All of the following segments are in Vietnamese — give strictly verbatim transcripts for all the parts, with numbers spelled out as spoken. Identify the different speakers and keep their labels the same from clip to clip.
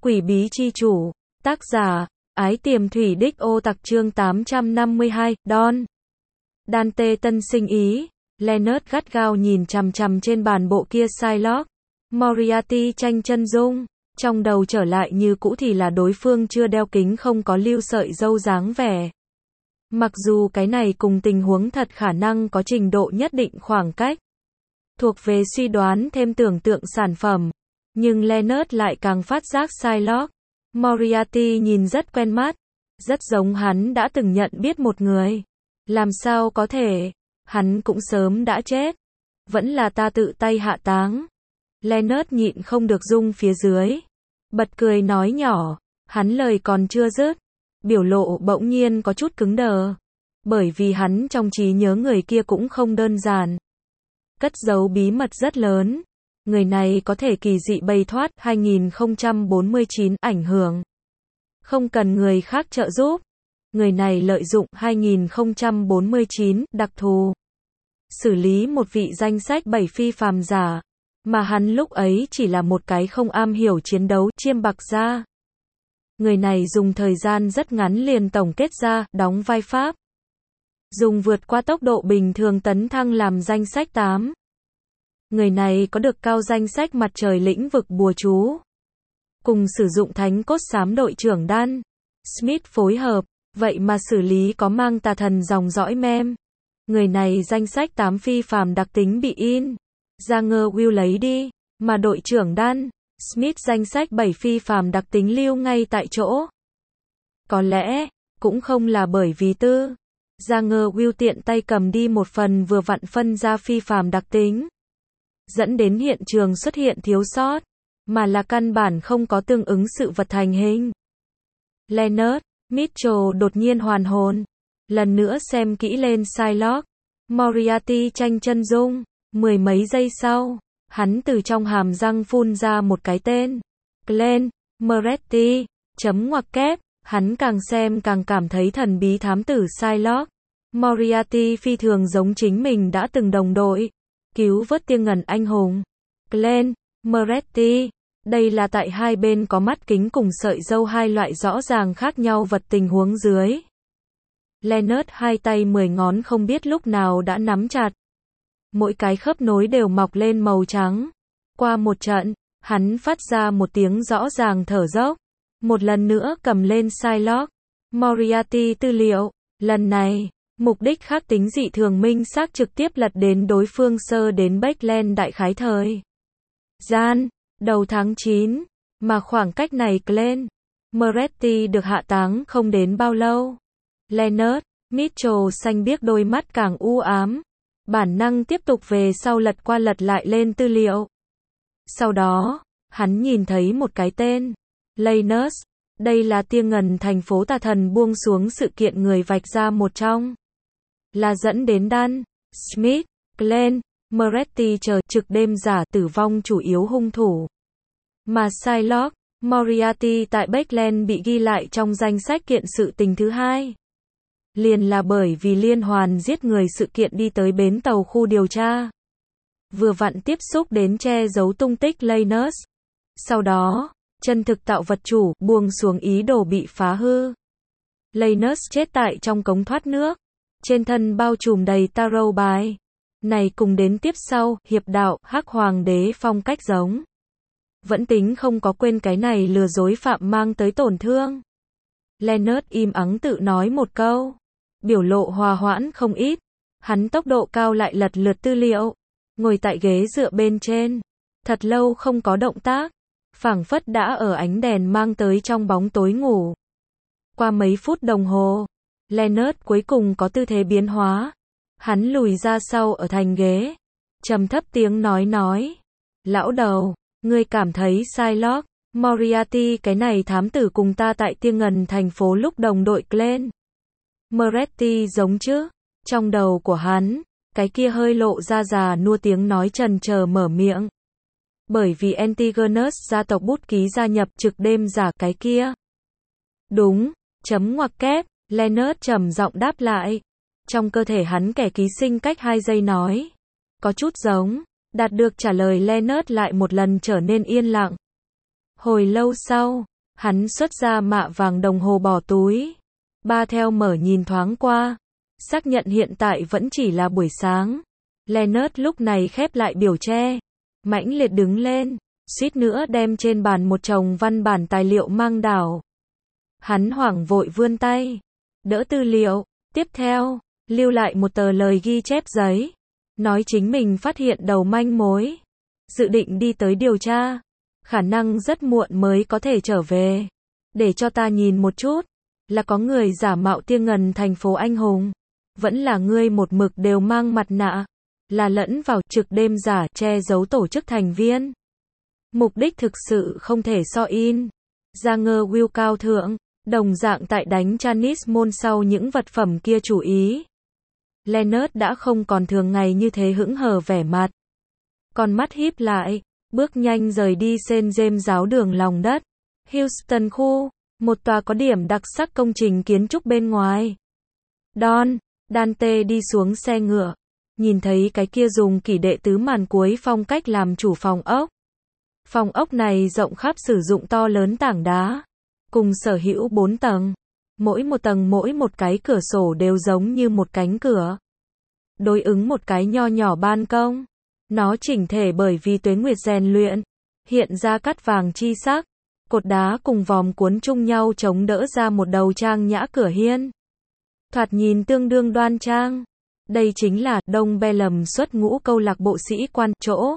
Speaker 1: Quỷ bí chi chủ. Tác giả, Ái Tiềm Thủy Đích Ô Tặc chương tám trăm năm mươi hai, Don. Dante tân sinh ý. Leonard gắt gao nhìn chằm chằm trên bàn bộ kia Shylock. Moriarty tranh chân dung. Trong đầu trở lại như cũ thì là đối phương chưa đeo kính, không có lưu sợi râu dáng vẻ. Mặc dù cái này cùng tình huống thật khả năng có trình độ nhất định khoảng cách. Thuộc về suy đoán thêm tưởng tượng sản phẩm. Nhưng Leonard lại càng phát giác Shylock Moriarty nhìn rất quen mắt. Rất giống hắn đã từng nhận biết một người. Làm sao có thể? Hắn cũng sớm đã chết. Vẫn là ta tự tay hạ táng. Leonard nhịn không được rung phía dưới. Bật cười nói nhỏ. Hắn lời còn chưa dứt. Biểu lộ bỗng nhiên có chút cứng đờ. Bởi vì hắn trong trí nhớ người kia cũng không đơn giản. Cất giấu bí mật rất lớn. Người này có thể kỳ dị bày thoát hai nghìn không trăm bốn mươi chín ảnh hưởng. Không cần người khác trợ giúp. Người này lợi dụng hai nghìn không trăm bốn mươi chín đặc thù. Xử lý một vị danh sách bảy phi phàm giả. Mà hắn lúc ấy chỉ là một cái không am hiểu chiến đấu chiêm bạc gia. Người này dùng thời gian rất ngắn liền tổng kết ra, đóng vai Pháp. Dùng vượt qua tốc độ bình thường tấn thăng làm danh sách tám. Người này có được cao danh sách mặt trời lĩnh vực bùa chú. Cùng sử dụng thánh cốt xám đội trưởng Dan Smith phối hợp, vậy mà xử lý có mang tà thần dòng dõi mem. Người này danh sách tám phi phàm đặc tính bị in. Ra ngơ Will lấy đi, mà đội trưởng Dan Smith danh sách bảy phi phàm đặc tính lưu ngay tại chỗ. Có lẽ, cũng không là bởi vì tư. Ra ngơ Will tiện tay cầm đi một phần vừa vặn phân ra phi phàm đặc tính. Dẫn đến hiện trường xuất hiện thiếu sót, mà là căn bản không có tương ứng sự vật thành hình. Leonard Mitchell đột nhiên hoàn hồn. Lần nữa xem kỹ lên Shylock Moriarty tranh chân dung. Mười mấy giây sau, hắn từ trong hàm răng phun ra một cái tên. Glenn Moretti. Chấm ngoặc kép. Hắn càng xem càng cảm thấy thần bí thám tử Shylock Moriarty phi thường giống chính mình đã từng đồng đội. Cứu vớt tia ngần anh hùng. Glenn Moretti. Đây là tại hai bên có mắt kính cùng sợi râu hai loại rõ ràng khác nhau vật tình huống dưới. Leonard hai tay mười ngón không biết lúc nào đã nắm chặt. Mỗi cái khớp nối đều mọc lên màu trắng. Qua một trận, hắn phát ra một tiếng rõ ràng thở dốc. Một lần nữa cầm lên Shylock Moriarty tư liệu. Lần này, mục đích khác tính dị thường minh xác trực tiếp lật đến đối phương sơ đến Backland đại khái thời gian, đầu tháng chín, mà khoảng cách này Glenn Moretti được hạ táng không đến bao lâu. Leonard Mitchell xanh biếc đôi mắt càng u ám. Bản năng tiếp tục về sau lật qua lật lại lên tư liệu. Sau đó, hắn nhìn thấy một cái tên. Leonard. Đây là tia ngần thành phố tà thần buông xuống sự kiện người vạch ra một trong. Là dẫn đến Dan Smith, Glenn Moretti chờ trực đêm giả tử vong chủ yếu hung thủ. Mà Shylock Moriarty tại Backland bị ghi lại trong danh sách kiện sự tình thứ hai. Liền là bởi vì liên hoàn giết người sự kiện đi tới bến tàu khu điều tra. Vừa vặn tiếp xúc đến che giấu tung tích Leonard. Sau đó, chân thực tạo vật chủ buông xuống ý đồ bị phá hư. Leonard chết tại trong cống thoát nước. Trên thân bao trùm đầy tarot bài. Này cùng đến tiếp sau, hiệp đạo, hắc hoàng đế phong cách giống. Vẫn tính không có quên cái này lừa dối phạm mang tới tổn thương. Leonard im ắng tự nói một câu. Biểu lộ hòa hoãn không ít. Hắn tốc độ cao lại lật lượt tư liệu. Ngồi tại ghế dựa bên trên. Thật lâu không có động tác. Phảng phất đã ở ánh đèn mang tới trong bóng tối ngủ. Qua mấy phút đồng hồ, Leonard cuối cùng có tư thế biến hóa. Hắn lùi ra sau ở thành ghế. Trầm thấp tiếng nói nói. Lão đầu, ngươi cảm thấy Shylock Moriarty cái này thám tử cùng ta tại tia ngần thành phố lúc đồng đội Glenn Moretti giống chứ? Trong đầu của hắn, cái kia hơi lộ ra già nua tiếng nói trần chờ mở miệng. Bởi vì Antigonus gia tộc bút ký gia nhập trực đêm giả cái kia. Đúng, chấm ngoặc kép, Leonard trầm giọng đáp lại. Trong cơ thể hắn kẻ ký sinh cách hai giây nói. Có chút giống. Đạt được trả lời Leonard lại một lần trở nên yên lặng. Hồi lâu sau, Hắn xuất ra mạ vàng đồng hồ bỏ túi. Ba theo mở nhìn thoáng qua. Xác nhận hiện tại vẫn chỉ là buổi sáng. Leonard lúc này khép lại biểu tre. Mãnh liệt đứng lên. Suýt nữa đem trên bàn một chồng văn bản tài liệu mang đảo. Hắn hoảng vội vươn tay. Đỡ tư liệu. Tiếp theo, lưu lại một tờ lời ghi chép giấy. Nói chính mình phát hiện đầu manh mối. Dự định đi tới điều tra. Khả năng rất muộn mới có thể trở về. Để cho ta nhìn một chút. Là có người giả mạo Tia Ngần thành phố anh hùng. Vẫn là ngươi một mực đều mang mặt nạ. Là lẫn vào trực đêm giả che giấu tổ chức thành viên. Mục đích thực sự không thể so in. Ra ngơ Will cao thượng. Đồng dạng tại đánh Chanis môn sau những vật phẩm kia chủ ý. Leonard đã không còn thường ngày như thế hững hờ vẻ mặt. Con mắt híp lại, bước nhanh rời đi Saint James giáo đường lòng đất. Houston khu, một tòa có điểm đặc sắc công trình kiến trúc bên ngoài. Don, Dante đi xuống xe ngựa, nhìn thấy cái kia dùng kỷ đệ tứ màn cuối phong cách làm chủ phòng ốc. Phòng ốc này rộng khắp sử dụng to lớn tảng đá, cùng sở hữu bốn tầng. Mỗi một tầng mỗi một cái cửa sổ đều giống như một cánh cửa. Đối ứng một cái nho nhỏ ban công. Nó chỉnh thể bởi vì tuế nguyệt rèn luyện, hiện ra cắt vàng chi sắc. Cột đá cùng vòm cuốn chung nhau chống đỡ ra một đầu trang nhã cửa hiên. Thoạt nhìn tương đương đoan trang. Đây chính là Đông Bellum xuất ngũ câu lạc bộ sĩ quan chỗ.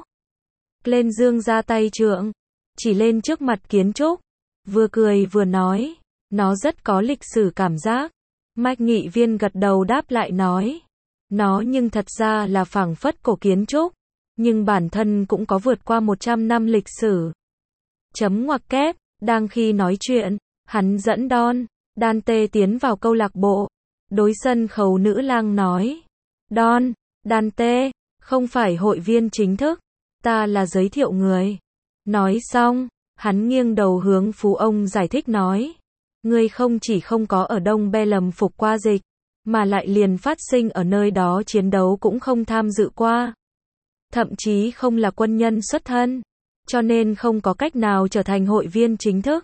Speaker 1: Lên dương ra tay trượng, chỉ lên trước mặt kiến trúc, vừa cười vừa nói, nó rất có lịch sử cảm giác. Mike nghị viên gật đầu đáp lại nói, nó nhưng thật ra là phảng phất cổ kiến trúc, nhưng bản thân cũng có vượt qua một trăm năm lịch sử. Chấm ngoặc kép, đang khi nói chuyện, hắn dẫn Don, Dante tiến vào câu lạc bộ. Đối sân khấu nữ lang nói, Don, Dante, không phải hội viên chính thức, ta là giới thiệu người. Nói xong, hắn nghiêng đầu hướng phú ông giải thích nói, ngươi không chỉ không có ở Đông Bellum phục qua dịch, mà lại liền phát sinh ở nơi đó chiến đấu cũng không tham dự qua. Thậm chí không là quân nhân xuất thân, cho nên không có cách nào trở thành hội viên chính thức.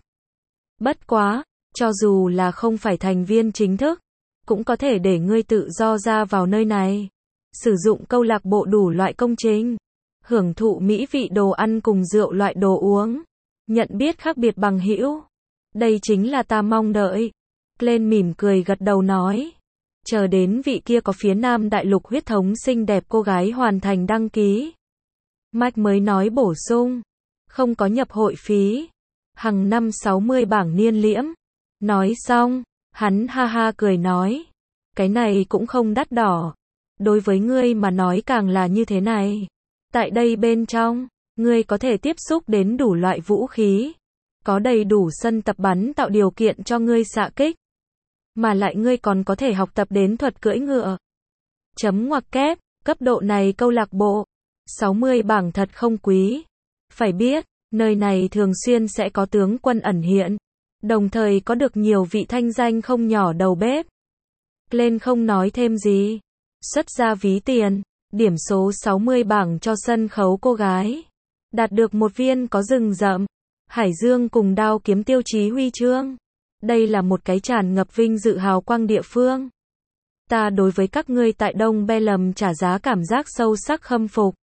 Speaker 1: Bất quá, cho dù là không phải thành viên chính thức, cũng có thể để ngươi tự do ra vào nơi này, sử dụng câu lạc bộ đủ loại công trình, hưởng thụ mỹ vị đồ ăn cùng rượu loại đồ uống, nhận biết khác biệt bằng hữu. Đây chính là ta mong đợi. Glenn mỉm cười gật đầu nói, chờ đến vị kia có phía Nam Đại Lục huyết thống xinh đẹp cô gái hoàn thành đăng ký. Mike mới nói bổ sung, không có nhập hội phí, hàng năm sáu mươi bảng niên liễm. Nói xong, hắn ha ha cười nói, cái này cũng không đắt đỏ. Đối với ngươi mà nói càng là như thế này. Tại đây bên trong, ngươi có thể tiếp xúc đến đủ loại vũ khí. Có đầy đủ sân tập bắn tạo điều kiện cho ngươi xạ kích. Mà lại ngươi còn có thể học tập đến thuật cưỡi ngựa. Chấm ngoặc kép, cấp độ này câu lạc bộ. sáu mươi bảng thật không quý. Phải biết, nơi này thường xuyên sẽ có tướng quân ẩn hiện. Đồng thời có được nhiều vị thanh danh không nhỏ đầu bếp. Lên không nói thêm gì. Xuất ra ví tiền. Điểm số sáu mươi bảng cho sân khấu cô gái. Đạt được một viên có rừng rậm, hải dương cùng đao kiếm tiêu chí huy chương. Đây là một cái tràn ngập vinh dự hào quang địa phương. Ta đối với các ngươi tại Đông Bellum trả giá cảm giác sâu sắc khâm phục.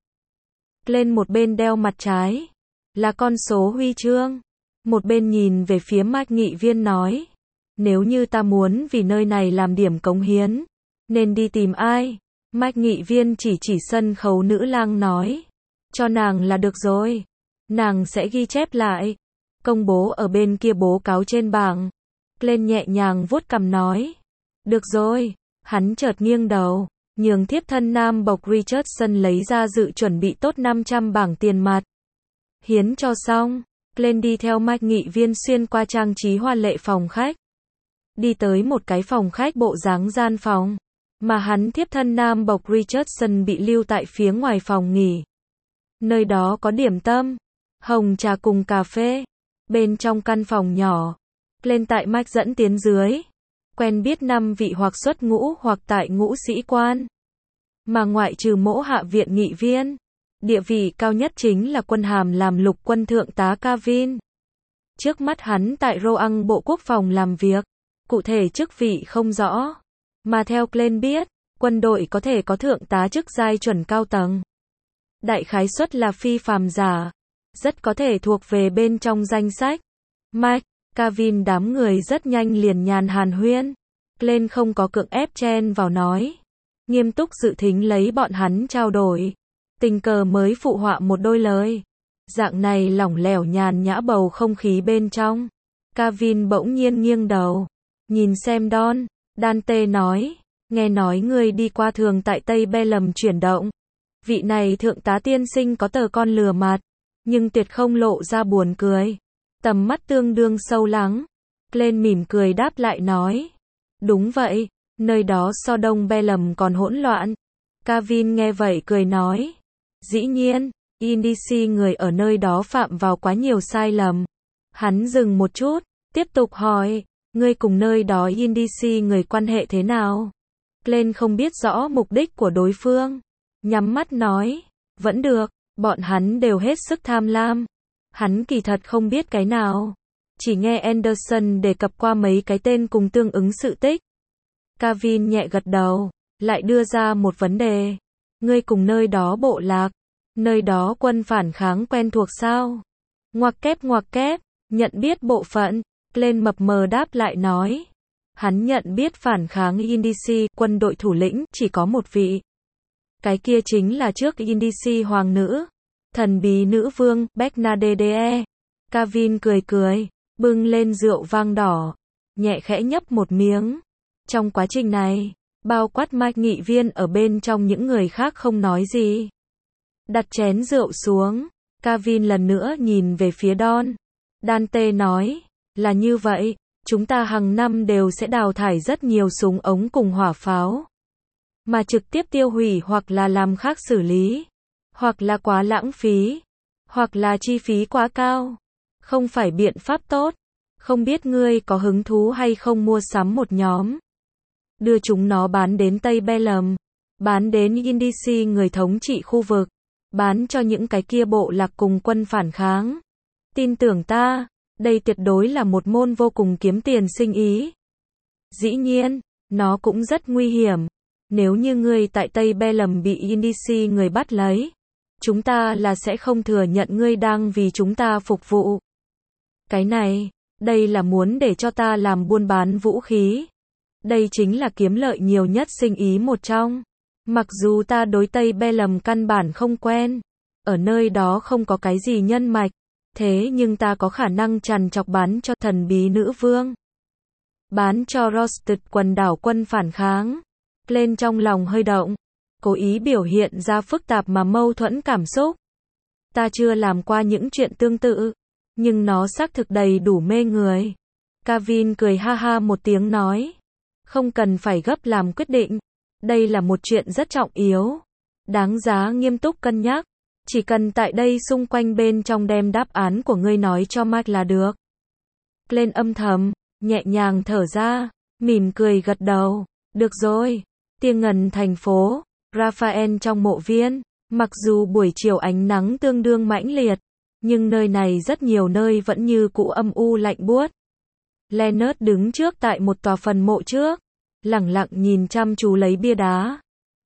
Speaker 1: Lên một bên đeo mặt trái, là con số huy chương. Một bên nhìn về phía Mike nghị viên nói, nếu như ta muốn vì nơi này làm điểm cống hiến, nên đi tìm ai? Mike nghị viên chỉ chỉ sân khấu nữ lang nói, cho nàng là được rồi. Nàng sẽ ghi chép lại, công bố ở bên kia bố cáo trên bảng. Lên nhẹ nhàng vuốt cằm nói, được rồi. Hắn chợt nghiêng đầu, nhường thiếp thân nam bộc Richardson lấy ra dự chuẩn bị tốt năm trăm bảng tiền mặt. Hiến cho xong, lên đi theo Mike nghị viên xuyên qua trang trí hoa lệ phòng khách. Đi tới một cái phòng khách bộ dáng gian phòng, mà hắn thiếp thân nam bộc Richardson bị lưu tại phía ngoài phòng nghỉ. Nơi đó có điểm tâm, hồng trà cùng cà phê. Bên trong căn phòng nhỏ, lên tại Mike dẫn tiến dưới. Quen biết năm vị hoặc xuất ngũ hoặc tại ngũ sĩ quan. Mà ngoại trừ mỗ hạ viện nghị viên, địa vị cao nhất chính là quân hàm làm lục quân thượng tá Kavin. Trước mắt hắn tại Roang Bộ Quốc phòng làm việc, cụ thể chức vị không rõ. Mà theo Glenn biết, quân đội có thể có thượng tá chức giai chuẩn cao tầng. Đại khái suất là phi phàm giả, rất có thể thuộc về bên trong danh sách. Mike, Kevin đám người rất nhanh liền nhàn hàn huyên. Glenn không có cưỡng ép chen vào nói. Nghiêm túc dự thính lấy bọn hắn trao đổi. Tình cờ mới phụ họa một đôi lời. Dạng này lỏng lẻo nhàn nhã bầu không khí bên trong. Kevin bỗng nhiên nghiêng đầu. Nhìn xem Don. Dante nói. Nghe nói ngươi đi qua thường tại Tây Bellum chuyển động. Vị này thượng tá tiên sinh có tờ con lừa mặt. Nhưng tuyệt không lộ ra buồn cười. Tầm mắt tương đương sâu lắng. Glenn mỉm cười đáp lại nói. Đúng vậy. Nơi đó so Đông Bellum còn hỗn loạn. Kevin nghe vậy cười nói. Dĩ nhiên. Indici người ở nơi đó phạm vào quá nhiều sai lầm. Hắn dừng một chút. Tiếp tục hỏi. Ngươi cùng nơi đó Indici người quan hệ thế nào? Glenn không biết rõ mục đích của đối phương. Nhắm mắt nói. Vẫn được. Bọn hắn đều hết sức tham lam. Hắn kỳ thật không biết cái nào. Chỉ nghe Anderson đề cập qua mấy cái tên cùng tương ứng sự tích. Kevin nhẹ gật đầu. Lại đưa ra một vấn đề. Ngươi cùng nơi đó bộ lạc. Nơi đó quân phản kháng quen thuộc sao? Ngoặc kép ngoặc kép. Nhận biết bộ phận. Glenn mập mờ đáp lại nói. Hắn nhận biết phản kháng Indici, quân đội thủ lĩnh, chỉ có một vị. Cái kia chính là trước Indici hoàng nữ. Thần bí nữ vương, Bernadette. Kevin cười cười, bưng lên rượu vang đỏ. Nhẹ khẽ nhấp một miếng. Trong quá trình này, bao quát Mike nghị viên ở bên trong những người khác không nói gì. Đặt chén rượu xuống. Kevin lần nữa nhìn về phía Don. Dante nói. Là như vậy. Chúng ta hàng năm đều sẽ đào thải rất nhiều súng ống cùng hỏa pháo. Mà trực tiếp tiêu hủy hoặc là làm khác xử lý. Hoặc là quá lãng phí. Hoặc là chi phí quá cao. Không phải biện pháp tốt. Không biết ngươi có hứng thú hay không mua sắm một nhóm. Đưa chúng nó bán đến Tây Bellum. Bán đến Indici người thống trị khu vực. Bán cho những cái kia bộ lạc cùng quân phản kháng. Tin tưởng ta. Đây tuyệt đối là một môn vô cùng kiếm tiền sinh ý. Dĩ nhiên, nó cũng rất nguy hiểm. Nếu như ngươi tại Tây Bellum bị Indici người bắt lấy, chúng ta là sẽ không thừa nhận ngươi đang vì chúng ta phục vụ. Cái này, đây là muốn để cho ta làm buôn bán vũ khí. Đây chính là kiếm lợi nhiều nhất sinh ý một trong. Mặc dù ta đối Tây Bellum căn bản không quen, ở nơi đó không có cái gì nhân mạch. Thế nhưng ta có khả năng trằn trọc bán cho thần bí nữ vương. Bán cho Roasted quần đảo quân phản kháng. Lên trong lòng hơi động. Cố ý biểu hiện ra phức tạp mà mâu thuẫn cảm xúc. Ta chưa làm qua những chuyện tương tự. Nhưng nó xác thực đầy đủ mê người. Kevin cười ha ha một tiếng nói. Không cần phải gấp làm quyết định. Đây là một chuyện rất trọng yếu. Đáng giá nghiêm túc cân nhắc. Chỉ cần tại đây xung quanh bên trong đem đáp án của ngươi nói cho Mike là được. Glenn âm thầm, nhẹ nhàng thở ra, mỉm cười gật đầu. Được rồi. Tia ngần thành phố, Raphael trong mộ viên. Mặc dù buổi chiều ánh nắng tương đương mãnh liệt, nhưng nơi này rất nhiều nơi vẫn như cũ âm u lạnh buốt. Leonard đứng trước tại một tòa phần mộ trước, lẳng lặng nhìn chăm chú lấy bia đá.